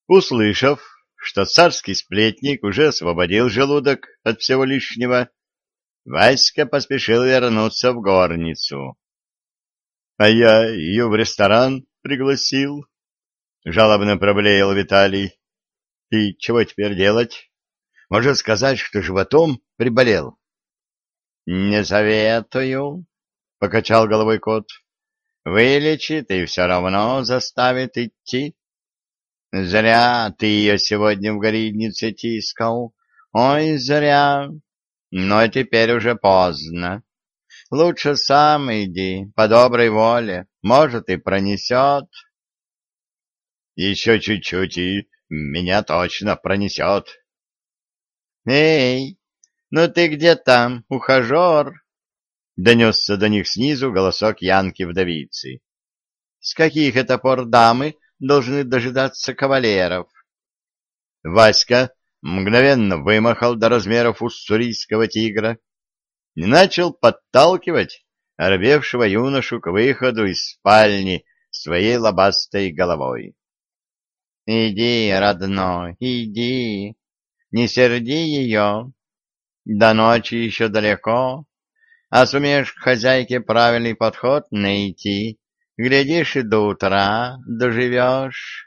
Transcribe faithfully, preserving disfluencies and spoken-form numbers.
Услышав, что царский сплетник уже освободил желудок от всего лишнего, Васька поспешил вернуться в горницу. — А я ее в ресторан пригласил, — жалобно проблеял Виталий. — Ты чего теперь делать? Может сказать, что животом приболел? — Не советую, — покачал головой кот. — Вылечит и все равно заставит идти. Зря ты ее сегодня в горнице тискал. Ой, зря. Но теперь уже поздно. Лучше сам иди, по доброй воле. Может, и пронесет. Еще чуть-чуть, и меня точно пронесет. Эй, ну ты где там, ухажер? Донесся до них снизу голосок Янки-вдовицы. С каких это пор дамы должны дожидаться кавалеров? Васька мгновенно вымахал до размеров уссурийского тигра и начал подталкивать оробевшего юношу к выходу из спальни своей лобастой головой. — Иди, родной, иди, не серди ее. До ночи еще далеко, а сумеешь к хозяйке правильный подход найти, глядишь, и до утра доживешь.